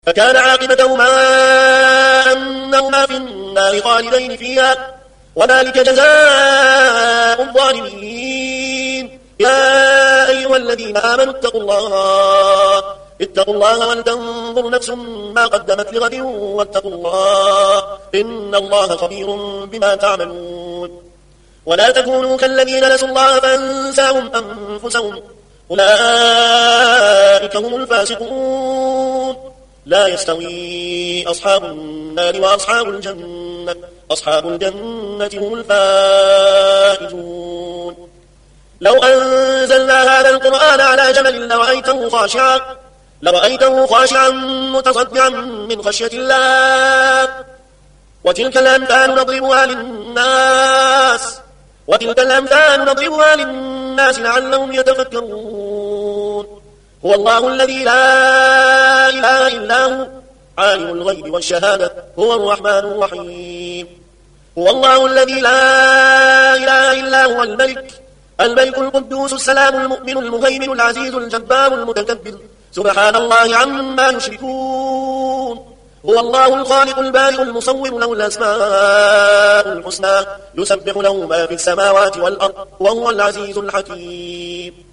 فكان عاقبتهما أنهما في النار خالدين فيها وذلك جزاء الظالمين. يا أيها الذين آمنوا اتقوا الله ولتنظر نفس ما قدمت لغد واتقوا الله إن الله خبير بما تعملون. ولا تكونوا كالذين نسوا الله فأنساهم أنفسهم أولئك هم الفاسقون. لا يستوي أصحاب النار وأصحاب الجنة أصحاب الجنة هم الفائزون. لو أنزلنا هذا القرآن على جبل لرأيته خاشعا متصدعا من خشية الله. وتلك الأمثال نضربها للناس لعلهم يتفكرون. هو الله الذي لا إله إلا هو عالم الغيب والشهادة هو الرحمن الرحيم. هو الله الذي لا إله إلا هو الملك القدوس السلام المؤمن المهيمن العزيز الجبار المتكبر سبحان الله عما يشركون. هو الله الخالق البارئ المصور له الأسماء الحسنى يسبح له ما في السماوات والأرض وهو العزيز الحكيم.